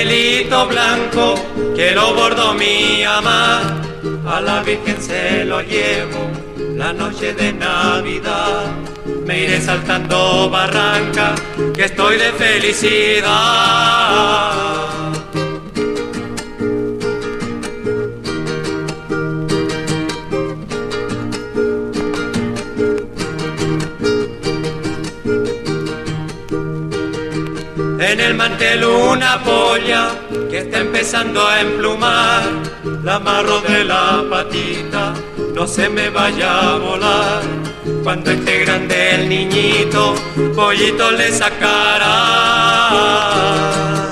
pañuelito blanco que lo bordó mi mamá, a la Virgen se lo llevo la noche de Navidad. Me iré saltando barranca, que estoy de felicidad. En el mantel una polla que está empezando a emplumar, la amarro de la patita, no se me vaya a volar. Cuando esté grande el niñito, pollito le sacará.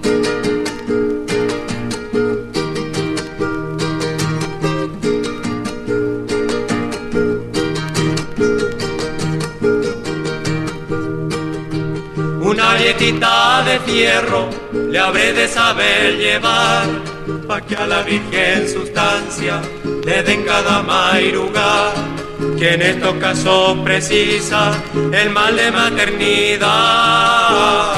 Una galletita de fierro le habré de saber llevar, pa' que a la Virgen sustancia le den cada mairuga, que en estos casos precisa el mal de maternidad.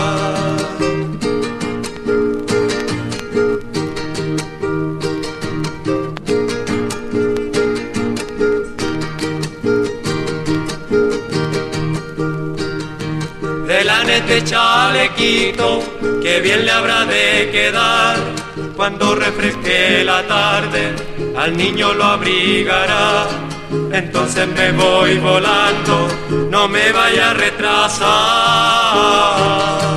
Este chalequito que bien le habrá de quedar, cuando refresque la tarde al niño lo abrigará. Entonces me voy volando, no me vaya a retrasar.